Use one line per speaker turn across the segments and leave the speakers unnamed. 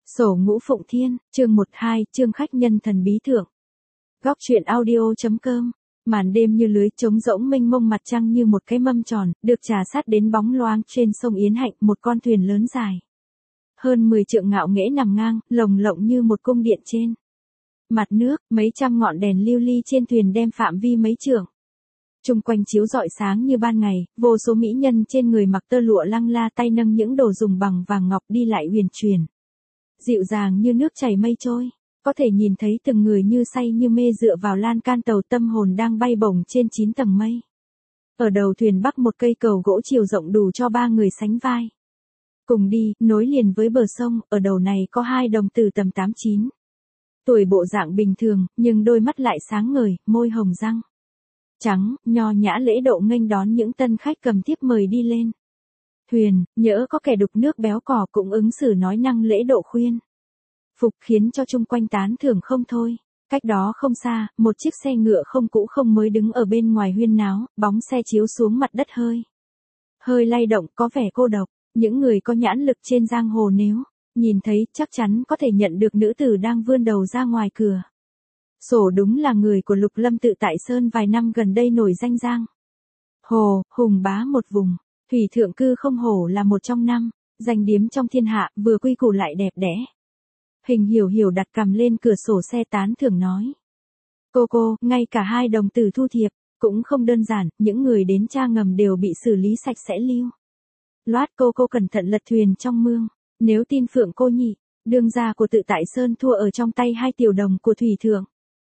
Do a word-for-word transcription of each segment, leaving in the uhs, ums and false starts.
Sổ Ngũ Phụng Thiên, chương một hai, chương khách nhân thần bí thượng. Góc truyện audio.com. Màn đêm như lưới trống rỗng mênh mông, mặt trăng như một cái mâm tròn, được trà sát đến bóng loáng trên sông Yến Hạnh, một con thuyền lớn dài. Hơn mười trượng ngạo nghễ nằm ngang, lồng lộng như một cung điện trên mặt nước, mấy trăm ngọn đèn lưu ly trên thuyền đem phạm vi mấy trượng. Chung quanh chiếu rọi sáng như ban ngày, vô số mỹ nhân trên người mặc tơ lụa lăng la, tay nâng những đồ dùng bằng vàng ngọc đi lại huyền truyền. Dịu dàng như nước chảy mây trôi, có thể nhìn thấy từng người như say như mê dựa vào lan can tàu, tâm hồn đang bay bổng trên chín tầng mây. Ở đầu thuyền bắc một cây cầu gỗ chiều rộng đủ cho ba người sánh vai. Cùng đi, nối liền với bờ sông, ở đầu này có hai đồng tử tầm tám chín. Tuổi bộ dạng bình thường, nhưng đôi mắt lại sáng ngời, môi hồng răng trắng, nho nhã lễ độ nghênh đón những tân khách cầm thiếp mời đi lên thuyền, nhỡ có kẻ đục nước béo cò cũng ứng xử nói năng lễ độ khuyên phục, khiến cho chung quanh tán thưởng không thôi. Cách đó không xa, một chiếc xe ngựa không cũ không mới đứng ở bên ngoài huyên náo, bóng xe chiếu xuống mặt đất hơi hơi lay động, có vẻ cô độc. Những người có nhãn lực trên giang hồ nếu nhìn thấy chắc chắn có thể nhận được nữ tử đang vươn đầu ra ngoài cửa sổ đúng là người của Lục Lâm Tự tại Sơn vài năm gần đây nổi danh giang hồ, hùng bá một vùng. Thủy Thượng Cư không hổ là một trong năm danh điếm trong thiên hạ, vừa quy củ lại đẹp đẽ. Hình Hiểu Hiểu đặt cằm lên cửa sổ xe tán thưởng nói: Cô cô, ngay cả hai đồng tử thu thiệp cũng không đơn giản, những người đến tra ngầm đều bị xử lý sạch sẽ lưu loát. Cô cô cẩn thận lật thuyền trong mương, nếu tin Phượng cô nhị, đương gia của Tự tại Sơn thua ở trong tay hai tiểu đồng của Thủy Thượng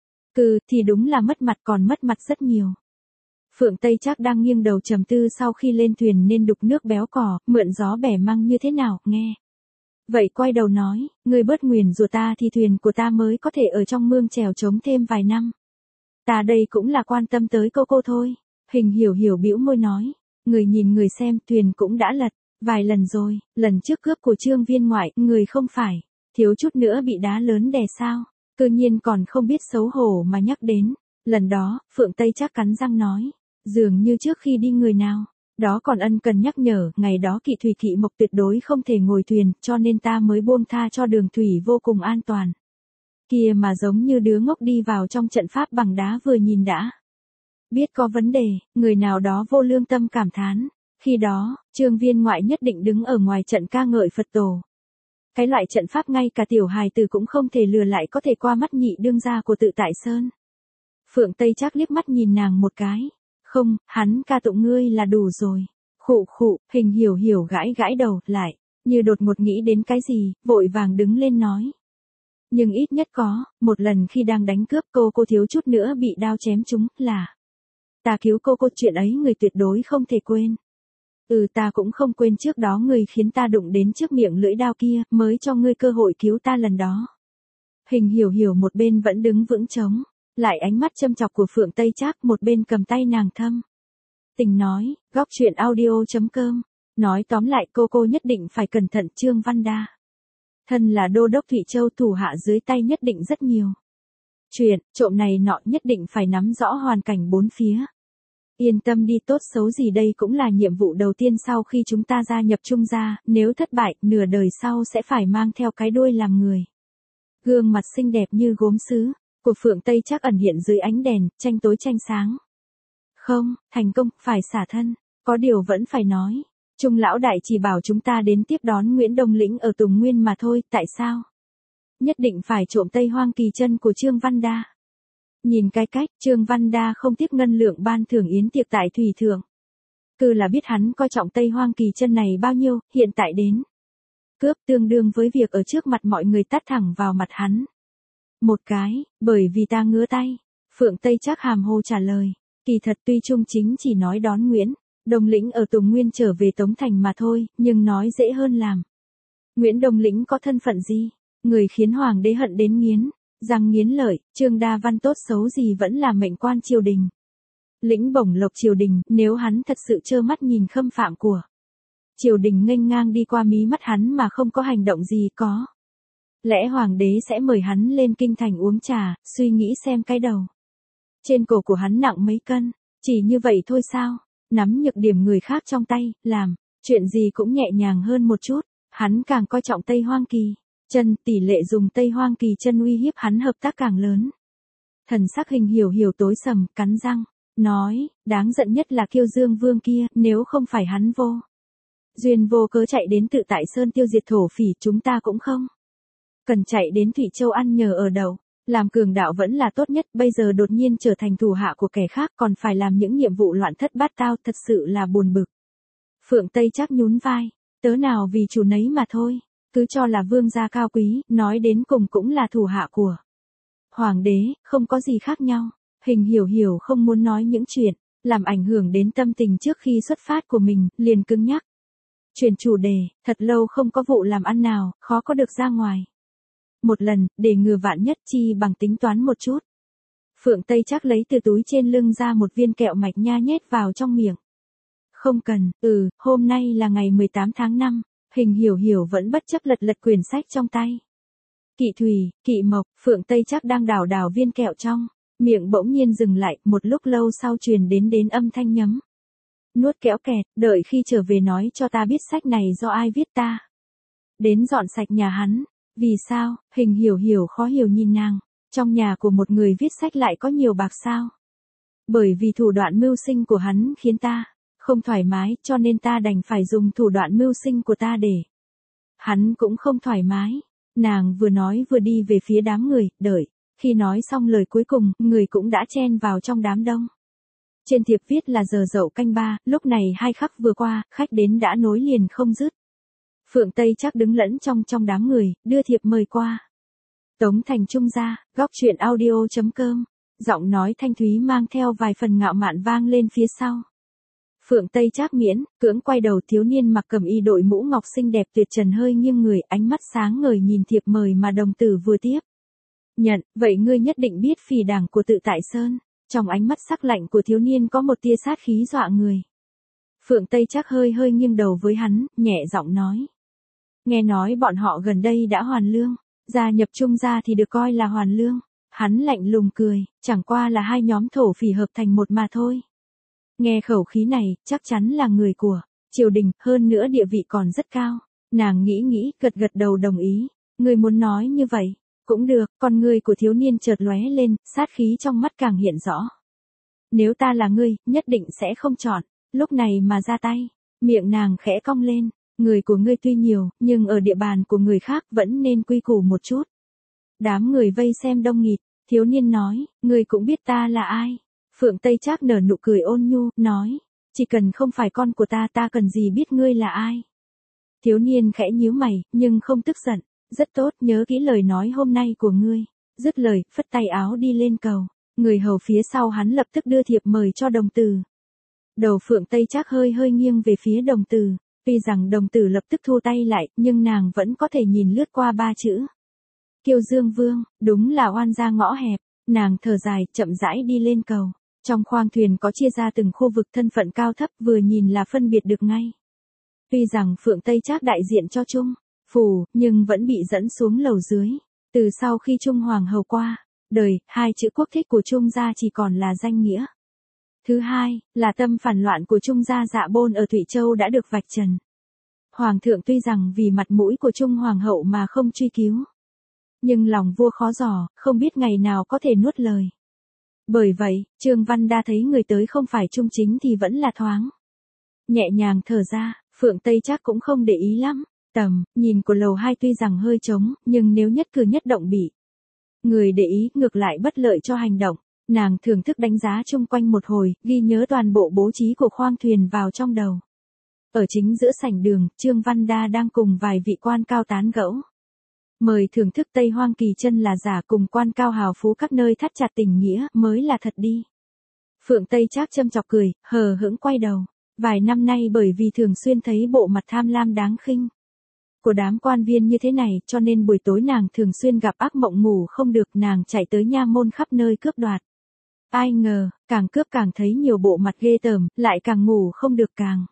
Cư thì đúng là mất mặt, còn mất mặt rất nhiều. Phượng Tây Trác đang nghiêng đầu trầm tư sau khi lên thuyền nên đục nước béo cò, mượn gió bẻ măng như thế nào, nghe vậy quay đầu nói: Ngươi bớt nguyền rủa ta thì thuyền của ta mới có thể ở trong mương chèo chống thêm vài năm. Ta đây cũng là quan tâm tới cô cô thôi. Hình Hiểu Hiểu bĩu môi nói: Người nhìn người xem, thuyền cũng đã lật vài lần rồi, lần trước cướp của Trương Viên ngoại, người không phải thiếu chút nữa bị đá lớn đè sao? Tự nhiên còn không biết xấu hổ mà nhắc đến lần đó. Phượng Tây Trác cắn răng nói: Dường như trước khi đi người nào đó còn ân cần nhắc nhở, ngày đó Kỵ Thủy Kỵ Mộc tuyệt đối không thể ngồi thuyền, cho nên ta mới buông tha cho đường thủy vô cùng an toàn. Kia mà giống như đứa ngốc đi vào trong trận pháp bằng đá, vừa nhìn đã biết có vấn đề. Người nào đó vô lương tâm cảm thán, khi đó Trương Viên ngoại nhất định đứng ở ngoài trận ca ngợi Phật tổ. Cái loại trận pháp ngay cả tiểu hài tử cũng không thể lừa lại có thể qua mắt nhị đương gia của Tự tại Sơn. Phượng Tây Trác liếc mắt nhìn nàng một cái: Không, hắn ca tụng ngươi là đủ rồi. Khụ khụ. Hình Hiểu Hiểu gãi gãi đầu, lại như đột ngột nghĩ đến cái gì, vội vàng đứng lên nói: Nhưng ít nhất có một lần khi đang đánh cướp, cô cô thiếu chút nữa bị đao chém trúng, là ta cứu cô cô, chuyện ấy người tuyệt đối không thể quên. Ừ, ta cũng không quên trước đó người khiến ta đụng đến trước miệng lưỡi đao kia, mới cho ngươi cơ hội cứu ta lần đó. Hình Hiểu Hiểu một bên vẫn đứng vững chống lại ánh mắt châm chọc của Phượng Tây Trác, một bên cầm tay nàng thâm tình nói: Góc truyện audio.com. Nói tóm lại, cô cô nhất định phải cẩn thận. Trương Văn Đa thân là đô đốc Thụy Châu, thủ hạ dưới tay nhất định rất nhiều chuyện trộm này nọ, nhất định phải nắm rõ hoàn cảnh bốn phía. Yên tâm đi, tốt xấu gì đây cũng là nhiệm vụ đầu tiên sau khi chúng ta gia nhập Trung gia, nếu thất bại, nửa đời sau sẽ phải mang theo cái đuôi làm người. Gương mặt xinh đẹp như gốm sứ của Phượng Tây Trác ẩn hiện dưới ánh đèn, tranh tối tranh sáng. Không, thành công, phải xả thân. Có điều vẫn phải nói, Trung lão đại chỉ bảo chúng ta đến tiếp đón Nguyễn Đông Lĩnh ở Tùng Nguyên mà thôi, tại sao nhất định phải trộm Tây Hoang Kỳ chân của Trương Văn Đa? Nhìn cái cách Trương Văn Đa không tiếc ngân lượng ban thưởng yến tiệc tại Thủy Thượng Cư là biết hắn coi trọng Tây Hoang Kỳ chân này bao nhiêu, hiện tại đến cướp tương đương với việc ở trước mặt mọi người tát thẳng vào mặt hắn một cái. Bởi vì ta ngứa tay. Phượng Tây Trác hàm hồ trả lời. Kỳ thật tuy Trung chính chỉ nói đón Nguyễn Đông Lĩnh ở Tùng Nguyên trở về Tống Thành mà thôi, nhưng nói dễ hơn làm. Nguyễn Đông Lĩnh có thân phận gì? Người khiến hoàng đế hận đến nghiến răng nghiến lợi. Trương Đa Văn tốt xấu gì vẫn là mệnh quan triều đình, lĩnh bổng lộc triều đình, nếu hắn thật sự trơ mắt nhìn khâm phạm của triều đình nghênh ngang đi qua mí mắt hắn mà không có hành động gì, có lẽ hoàng đế sẽ mời hắn lên kinh thành uống trà, suy nghĩ xem cái đầu trên cổ của hắn nặng mấy cân. Chỉ như vậy thôi sao? Nắm nhược điểm người khác trong tay, làm chuyện gì cũng nhẹ nhàng hơn một chút. Hắn càng coi trọng Tây Hoang Kỳ chân, tỷ lệ dùng Tây Hoang Kỳ chân uy hiếp hắn hợp tác càng lớn. Thần sắc Hình Hiểu Hiểu tối sầm, cắn răng, nói, đáng giận nhất là Kiêu Dương Vương kia, nếu không phải hắn vô duyên vô cớ chạy đến Tự Tại Sơn tiêu diệt thổ phỉ, chúng ta cũng không cần chạy đến Thủy Châu ăn nhờ ở đậu. Làm cường đạo vẫn là tốt nhất, bây giờ đột nhiên trở thành thủ hạ của kẻ khác, còn phải làm những nhiệm vụ loạn thất bát tao, thật sự là buồn bực. Phượng Tây Trác nhún vai, tớ nào vì chủ nấy mà thôi, cứ cho là vương gia cao quý, nói đến cùng cũng là thủ hạ của hoàng đế, không có gì khác nhau. Hình Hiểu Hiểu không muốn nói những chuyện làm ảnh hưởng đến tâm tình trước khi xuất phát của mình, liền cứng nhắc chuyển chủ đề, thật lâu không có vụ làm ăn nào, khó có được ra ngoài một lần, để ngừa vạn nhất, chi bằng tính toán một chút. Phượng Tây Trác lấy từ túi trên lưng ra một viên kẹo mạch nha nhét vào trong miệng. Không cần, ừ, hôm nay là ngày mười tám tháng năm, Hình Hiểu Hiểu vẫn bất chấp lật lật quyển sách trong tay. Kỵ Thủy, Kỵ Mộc, Phượng Tây Trác đang đảo đảo viên kẹo trong miệng bỗng nhiên dừng lại, một lúc lâu sau truyền đến đến âm thanh nhấm nuốt kéo kẹt, đợi khi trở về nói cho ta biết sách này do ai viết ta đến dọn sạch nhà hắn. Vì sao? Hình Hiểu Hiểu khó hiểu nhìn nàng, trong nhà của một người viết sách lại có nhiều bạc sao? Bởi vì thủ đoạn mưu sinh của hắn khiến ta không thoải mái, cho nên ta đành phải dùng thủ đoạn mưu sinh của ta để hắn cũng không thoải mái. Nàng vừa nói vừa đi về phía đám người, đợi khi nói xong lời cuối cùng, người cũng đã chen vào trong đám đông. Trên thiệp viết là giờ dậu canh ba, lúc này hai khắc vừa qua, khách đến đã nối liền không dứt. Phượng Tây Trác đứng lẫn trong trong đám người, đưa thiệp mời qua. Tống Thành Trung gia, góc truyện audio chấm com, giọng nói thanh thúy mang theo vài phần ngạo mạn vang lên phía sau. Phượng Tây Trác miễn, cưỡng quay đầu, thiếu niên mặc cẩm y đội mũ ngọc xinh đẹp tuyệt trần hơi nghiêng người, ánh mắt sáng ngời nhìn thiệp mời mà đồng tử vừa tiếp nhận, vậy ngươi nhất định biết phỉ đảng của Tự Tại Sơn. Trong ánh mắt sắc lạnh của thiếu niên có một tia sát khí dọa người. Phượng Tây Trác hơi hơi nghiêng đầu với hắn, nhẹ giọng nói. Nghe nói bọn họ gần đây đã hoàn lương, gia nhập Trung gia thì được coi là hoàn lương. Hắn lạnh lùng cười, chẳng qua là hai nhóm thổ phỉ hợp thành một mà thôi. Nghe khẩu khí này, chắc chắn là người của triều đình, hơn nữa địa vị còn rất cao. Nàng nghĩ nghĩ, gật gật đầu đồng ý. Người muốn nói như vậy, cũng được. Con người của thiếu niên chợt lóe lên, sát khí trong mắt càng hiện rõ. Nếu ta là ngươi, nhất định sẽ không chọn lúc này mà ra tay. Miệng nàng khẽ cong lên. Người của ngươi tuy nhiều, nhưng ở địa bàn của người khác vẫn nên quy củ một chút. Đám người vây xem đông nghịt, thiếu niên nói, ngươi cũng biết ta là ai. Phượng Tây Trác nở nụ cười ôn nhu, nói, chỉ cần không phải con của ta, ta cần gì biết ngươi là ai. Thiếu niên khẽ nhíu mày, nhưng không tức giận, rất tốt, nhớ kỹ lời nói hôm nay của ngươi. Dứt lời, phất tay áo đi lên cầu, người hầu phía sau hắn lập tức đưa thiệp mời cho đồng tử. Đầu Phượng Tây Trác hơi hơi nghiêng về phía đồng tử. Tuy rằng đồng tử lập tức thu tay lại, nhưng nàng vẫn có thể nhìn lướt qua ba chữ. Kiêu Dương Vương, đúng là oan gia ngõ hẹp. Nàng thở dài, chậm rãi đi lên cầu. Trong khoang thuyền có chia ra từng khu vực, thân phận cao thấp, vừa nhìn là phân biệt được ngay. Tuy rằng Phượng Tây Trác đại diện cho Trung phủ, nhưng vẫn bị dẫn xuống lầu dưới. Từ sau khi Trung Hoàng hầu qua đời, hai chữ quốc thích của Trung gia chỉ còn là danh nghĩa. Thứ hai, là tâm phản loạn của Trung gia Dạ Bôn ở Thụy Châu đã được vạch trần. Hoàng thượng tuy rằng vì mặt mũi của Trung Hoàng hậu mà không truy cứu, nhưng lòng vua khó dò, không biết ngày nào có thể nuốt lời. Bởi vậy, Trương Văn Đa thấy người tới không phải Trung chính thì vẫn là thoáng nhẹ nhàng thở ra. Phượng Tây Trác cũng không để ý lắm. Tầm nhìn của lầu hai tuy rằng hơi trống, nhưng nếu nhất cử nhất động bị người để ý, ngược lại bất lợi cho hành động. Nàng thưởng thức đánh giá chung quanh một hồi, ghi nhớ toàn bộ bố trí của khoang thuyền vào trong đầu. Ở chính giữa sảnh đường, Trương Văn Đa đang cùng vài vị quan cao tán gẫu. Mời thưởng thức Tây Hoang Kỳ chân là giả, cùng quan cao hào phú các nơi thắt chặt tình nghĩa mới là thật đi. Phượng Tây Trác châm chọc cười, hờ hững quay đầu. Vài năm nay bởi vì thường xuyên thấy bộ mặt tham lam đáng khinh của đám quan viên như thế này, cho nên buổi tối nàng thường xuyên gặp ác mộng ngủ không được, nàng chạy tới nha môn khắp nơi cướp đoạt. Ai ngờ, càng cướp càng thấy nhiều bộ mặt ghê tởm, lại càng ngủ không được, càng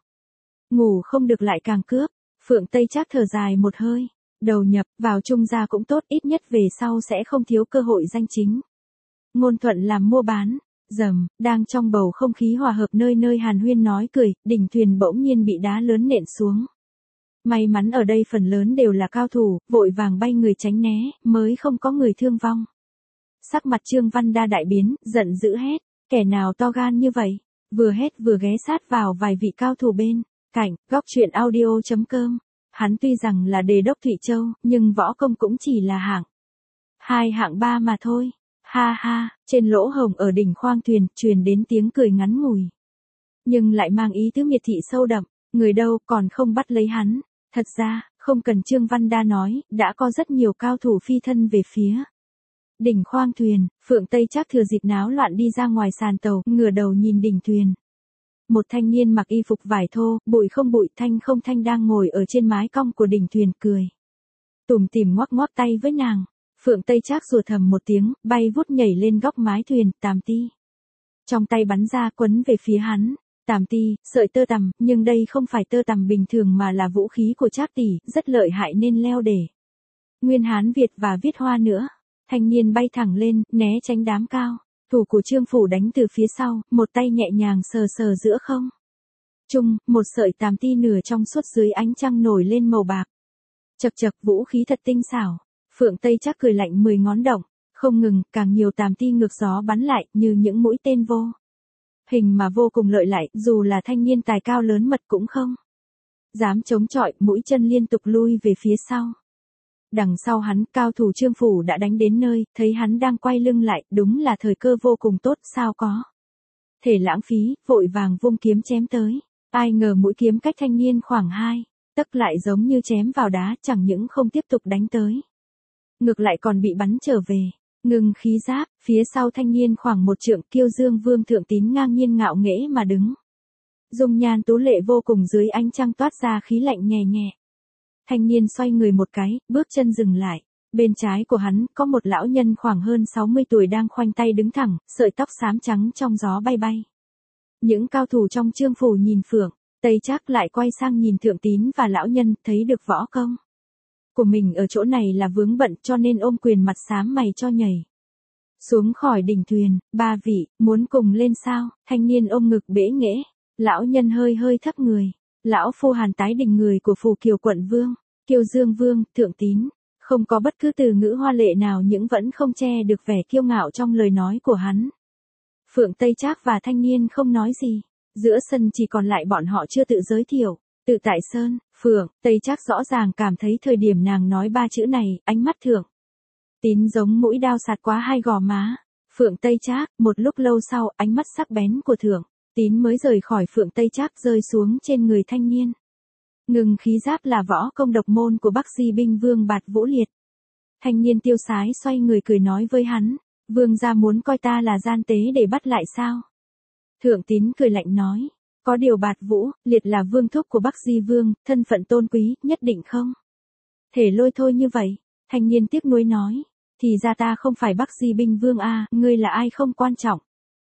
ngủ không được lại càng cướp. Phượng Tây Trác thở dài một hơi, đầu nhập vào Trung gia cũng tốt, ít nhất về sau sẽ không thiếu cơ hội danh chính ngôn thuận làm mua bán. Dầm, đang trong bầu không khí hòa hợp nơi nơi hàn huyên nói cười, đỉnh thuyền bỗng nhiên bị đá lớn nện xuống. May mắn ở đây phần lớn đều là cao thủ, vội vàng bay người tránh né, mới không có người thương vong. Sắc mặt Trương Văn Đa đại biến, giận dữ hét, kẻ nào to gan như vậy, vừa hét vừa ghé sát vào vài vị cao thủ bên cạnh. Góc truyện audio chấm com. Hắn tuy rằng là đề đốc Thụy Châu, nhưng võ công cũng chỉ là hạng hai hạng ba mà thôi. Ha ha, trên lỗ hồng ở đỉnh khoang thuyền, truyền đến tiếng cười ngắn ngủi. Nhưng lại mang ý tứ miệt thị sâu đậm, người đâu còn không bắt lấy hắn. Thật ra, không cần Trương Văn Đa nói, đã có rất nhiều cao thủ phi thân về phía đỉnh khoang thuyền. Phượng Tây Trác thừa dịp náo loạn đi ra ngoài sàn tàu, ngửa đầu nhìn đỉnh thuyền. Một thanh niên mặc y phục vải thô, bụi không bụi thanh không thanh đang ngồi ở trên mái cong của đỉnh thuyền cười tủm tỉm ngoắc ngoắc tay với nàng. Phượng Tây Trác rủa thầm một tiếng, bay vút nhảy lên góc mái thuyền, tàm ti trong tay bắn ra quấn về phía hắn. Tàm ti, sợi tơ tằm, nhưng đây không phải tơ tằm bình thường mà là vũ khí của Trác tỷ, rất lợi hại nên leo để Nguyên Hán Việt và viết hoa nữa. Thanh niên bay thẳng lên, né tránh đám cao thủ của Trương phủ đánh từ phía sau, một tay nhẹ nhàng sờ sờ giữa không trung, một sợi tàm ti nửa trong suốt dưới ánh trăng nổi lên màu bạc. Chậc chậc, vũ khí thật tinh xảo. Phượng Tây Trác cười lạnh mười ngón động, không ngừng, càng nhiều tàm ti ngược gió bắn lại, như những mũi tên vô hình mà vô cùng lợi lại, dù là thanh niên tài cao lớn mật cũng không dám chống chọi, mũi chân liên tục lui về phía sau. Đằng sau hắn, cao thủ Trương phủ đã đánh đến nơi, thấy hắn đang quay lưng lại, đúng là thời cơ vô cùng tốt, sao có thể lãng phí, vội vàng vung kiếm chém tới. Ai ngờ mũi kiếm cách thanh niên khoảng hai tấc lại giống như chém vào đá, chẳng những không tiếp tục đánh tới, ngược lại còn bị bắn trở về. Ngừng khí giáp, phía sau thanh niên khoảng một trượng, Kiêu Dương Vương Thượng Tín ngang nhiên ngạo nghễ mà đứng. Dung nhan tú lệ vô cùng dưới ánh trăng toát ra khí lạnh nhẹ nhẹ. Thanh niên xoay người một cái, bước chân dừng lại. Bên trái của hắn, có một lão nhân khoảng hơn sáu mươi tuổi đang khoanh tay đứng thẳng, sợi tóc xám trắng trong gió bay bay. Những cao thủ trong Trương phủ nhìn Phượng Tây Trác lại quay sang nhìn Thượng Tín và lão nhân, thấy được võ công của mình ở chỗ này là vướng bận, cho nên ôm quyền mặt xám mày cho nhảy xuống khỏi đỉnh thuyền. Ba vị, muốn cùng lên sao? Thanh niên ôm ngực bẽ nghễ. Lão nhân hơi hơi thấp người. Lão phu Hàn tái đỉnh người của Phù Kiều quận vương, Kiêu Dương Vương, Thượng Tín. Không có bất cứ từ ngữ hoa lệ nào nhưng vẫn không che được vẻ kiêu ngạo trong lời nói của hắn. Phượng Tây Trác và thanh niên không nói gì. Giữa sân chỉ còn lại bọn họ chưa tự giới thiệu. Tự tại sơn, Phượng Tây Trác rõ ràng cảm thấy thời điểm nàng nói ba chữ này, ánh mắt Thượng Tín giống mũi đao sạt qua hai gò má. Phượng Tây Trác, một lúc lâu sau, ánh mắt sắc bén của Thượng Tín mới rời khỏi Phượng Tây Trác rơi xuống trên người thanh niên. Ngừng khí giáp là võ công độc môn của Bắc Di binh vương Bạt Vũ Liệt. Thanh niên tiêu sái xoay người cười nói với hắn, vương gia muốn coi ta là gian tế để bắt lại sao? Thượng Tín cười lạnh nói, có điều Bạt Vũ Liệt là vương thúc của Bắc Di vương, thân phận tôn quý, nhất định không thể lôi thôi như vậy. Thanh niên tiếc nuối nói, thì ra ta không phải Bắc Di binh vương a, ngươi là ai không quan trọng.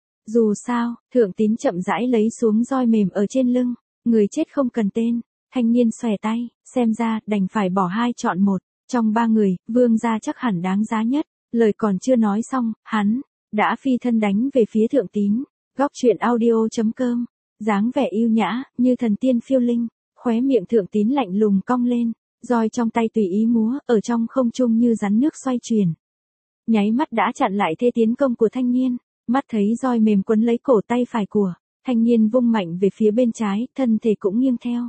Dù sao, Thượng Tín chậm rãi lấy xuống roi mềm ở trên lưng, người chết không cần tên. Thanh niên xòe tay, xem ra đành phải bỏ hai chọn một, trong ba người, vương gia chắc hẳn đáng giá nhất. Lời còn chưa nói xong, hắn đã phi thân đánh về phía Thượng Tín. Góc truyện audio chấm com. Dáng vẻ yêu nhã, như thần tiên phiêu linh, khóe miệng Thượng Tín lạnh lùng cong lên, roi trong tay tùy ý múa, ở trong không trung như rắn nước xoay chuyển. Nháy mắt đã chặn lại thế tiến công của thanh niên, mắt thấy roi mềm quấn lấy cổ tay phải của thanh niên vung mạnh về phía bên trái, thân thể cũng nghiêng theo.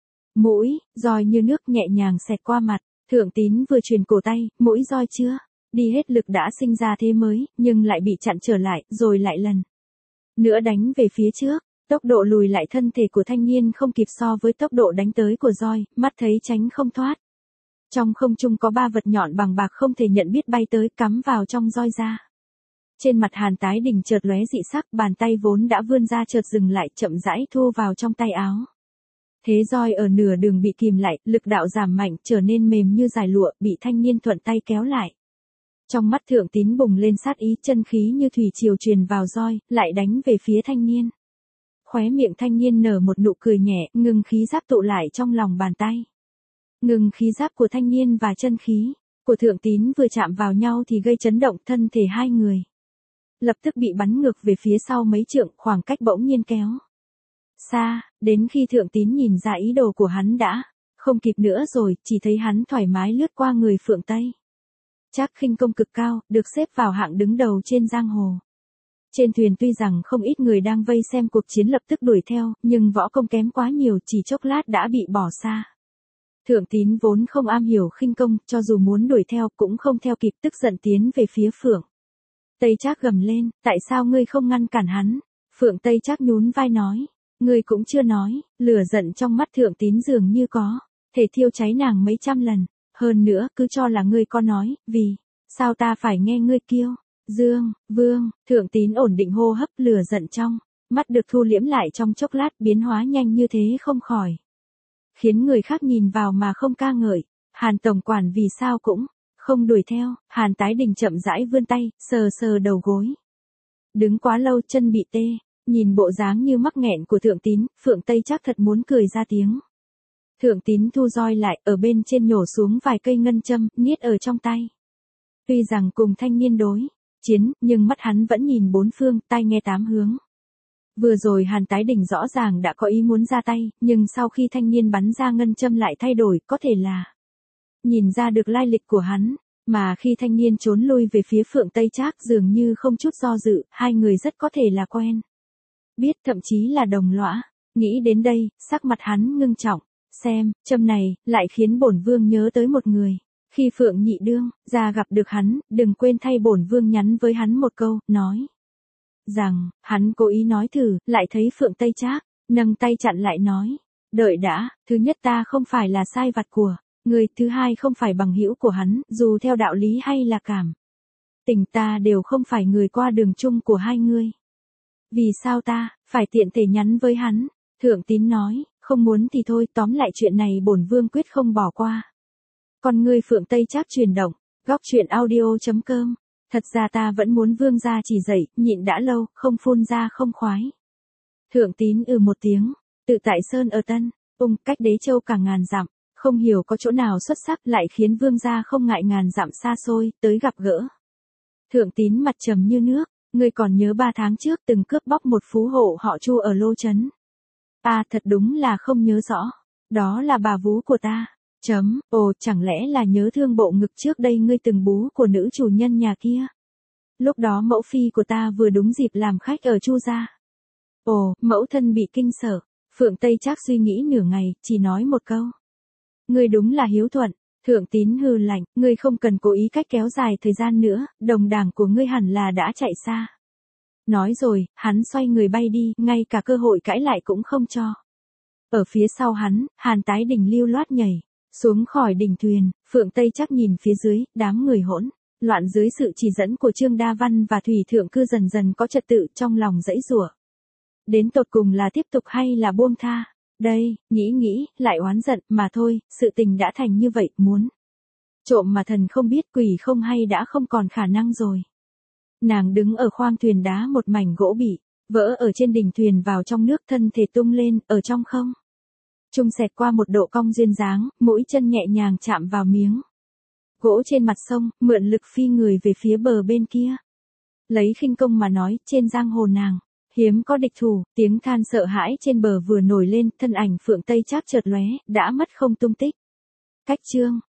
Mũi roi như nước nhẹ nhàng xẹt qua mặt, Thượng Tín vừa truyền cổ tay, mũi roi chưa đi hết lực đã sinh ra thế mới, nhưng lại bị chặn trở lại, rồi lại lần nữa đánh về phía trước. Tốc độ lùi lại thân thể của thanh niên không kịp so với tốc độ đánh tới của roi, mắt thấy tránh không thoát. Trong không trung có ba vật nhọn bằng bạc không thể nhận biết bay tới, cắm vào trong roi ra. Trên mặt Hàn Tái Đình chợt lóe dị sắc, bàn tay vốn đã vươn ra chợt dừng lại, chậm rãi thu vào trong tay áo. Thế roi ở nửa đường bị kìm lại, lực đạo giảm mạnh, trở nên mềm như dải lụa, bị thanh niên thuận tay kéo lại. Trong mắt Thượng Tín bùng lên sát ý, chân khí như thủy triều truyền vào roi, lại đánh về phía thanh niên. Khóe miệng thanh niên nở một nụ cười nhẹ, ngừng khí giáp tụ lại trong lòng bàn tay. Ngừng khí giáp của thanh niên và chân khí của Thượng Tín vừa chạm vào nhau thì gây chấn động, thân thể hai người lập tức bị bắn ngược về phía sau mấy trượng, khoảng cách bỗng nhiên kéo xa, đến khi Thượng Tín nhìn ra ý đồ của hắn đã Không kịp nữa rồi, chỉ thấy hắn thoải mái lướt qua người Phượng Tây. Trác khinh công cực cao, được xếp vào hạng đứng đầu trên giang hồ. Trên thuyền tuy rằng không ít người đang vây xem cuộc chiến lập tức đuổi theo, nhưng võ công kém quá nhiều, chỉ chốc lát đã bị bỏ xa. Thượng Tín vốn không am hiểu khinh công, cho dù muốn đuổi theo cũng không theo kịp, tức giận tiến về phía Phượng Tây Trác gầm lên, tại sao ngươi không ngăn cản hắn? Phượng Tây Trác nhún vai nói, ngươi cũng chưa nói, lửa giận trong mắt Thượng Tín dường như có thể thiêu cháy nàng mấy trăm lần, hơn nữa cứ cho là ngươi có nói, vì sao ta phải nghe ngươi kêu? Dương, Vương, Thượng Tín ổn định hô hấp, lửa giận trong mắt được thu liễm lại trong chốc lát, biến hóa nhanh như thế không khỏi khiến người khác nhìn vào mà không ca ngợi. Hàn tổng quản vì sao cũng không đuổi theo? Hàn Tái Đình chậm rãi vươn tay, sờ sờ đầu gối. Đứng quá lâu chân bị tê, nhìn bộ dáng như mắc nghẹn của Thượng Tín, Phượng Tây Trác thật muốn cười ra tiếng. Thượng Tín thu roi lại, ở bên trên nhổ xuống vài cây ngân châm, niết ở trong tay. Tuy rằng cùng thanh niên đối chiến, nhưng mắt hắn vẫn nhìn bốn phương, tai nghe tám hướng. Vừa rồi Hàn Tái Đình rõ ràng đã có ý muốn ra tay, nhưng sau khi thanh niên bắn ra ngân châm lại thay đổi, có thể là nhìn ra được lai lịch của hắn, mà khi thanh niên trốn lui về phía Phượng Tây Trác dường như không chút do dự, hai người rất có thể là quen biết, thậm chí là đồng lõa. Nghĩ đến đây, sắc mặt hắn ngưng trọng, xem, châm này, lại khiến bổn vương nhớ tới một người. Khi Phượng Nhị Đương ra gặp được hắn, đừng quên thay bổn vương nhắn với hắn một câu, nói rằng, hắn cố ý nói thử, lại thấy Phượng Tây Trác nâng tay chặn lại nói, đợi đã, thứ nhất ta không phải là sai vặt của người, thứ hai không phải bằng hữu của hắn, dù theo đạo lý hay là cảm tình ta đều không phải người qua đường chung của hai ngươi. Vì sao ta phải tiện thể nhắn với hắn? Thượng Tín nói, không muốn thì thôi, tóm lại chuyện này bổn vương quyết không bỏ qua. Còn ngươi Phượng Tây Trác chuyển động, góc truyện audio chấm com. Thật ra ta vẫn muốn vương gia chỉ dạy, nhịn đã lâu, không phun ra không khoái. Thượng Tín ừ một tiếng, tự tại sơn ở Tân Ung, cách Đế Châu cả ngàn dặm, không hiểu có chỗ nào xuất sắc lại khiến vương gia không ngại ngàn dặm xa xôi, tới gặp gỡ. Thượng Tín mặt trầm như nước, ngươi còn nhớ ba tháng trước từng cướp bóc một phú hộ họ Chu ở Lô Trấn. À thật đúng là không nhớ rõ, đó là bà vú của ta. Chấm, ồ, chẳng lẽ là nhớ thương bộ ngực trước đây ngươi từng bú của nữ chủ nhân nhà kia? Lúc đó mẫu phi của ta vừa đúng dịp làm khách ở Chu gia. Ồ, mẫu thân bị kinh sợ. Phượng Tây Trác suy nghĩ nửa ngày, chỉ nói một câu. Ngươi đúng là hiếu thuận. Thượng Tín hừ lạnh, ngươi không cần cố ý cách kéo dài thời gian nữa, đồng đảng của ngươi hẳn là đã chạy xa. Nói rồi, hắn xoay người bay đi, ngay cả cơ hội cãi lại cũng không cho. Ở phía sau hắn, Hàn Tái Đình lưu loát nhảy xuống khỏi đỉnh thuyền, Phượng Tây Trác nhìn phía dưới, đám người hỗn loạn dưới sự chỉ dẫn của Trương Đa Văn và Thủy Thượng Cư dần dần có trật tự, trong lòng dãy giụa. Đến tột cùng là tiếp tục hay là buông tha? Đây, nghĩ nghĩ, lại oán giận, mà thôi, sự tình đã thành như vậy, muốn trộm mà thần không biết, quỷ không hay đã không còn khả năng rồi. Nàng đứng ở khoang thuyền đá, một mảnh gỗ bị vỡ ở trên đỉnh thuyền vào trong nước, thân thể tung lên, ở trong không trung xẹt qua một độ cong duyên dáng, mũi chân nhẹ nhàng chạm vào miếng gỗ trên mặt sông, mượn lực phi người về phía bờ bên kia. Lấy khinh công mà nói, trên giang hồ nàng hiếm có địch thủ, tiếng than sợ hãi trên bờ vừa nổi lên, thân ảnh Phượng Tây Trác chợt lóe, đã mất không tung tích. Cách chương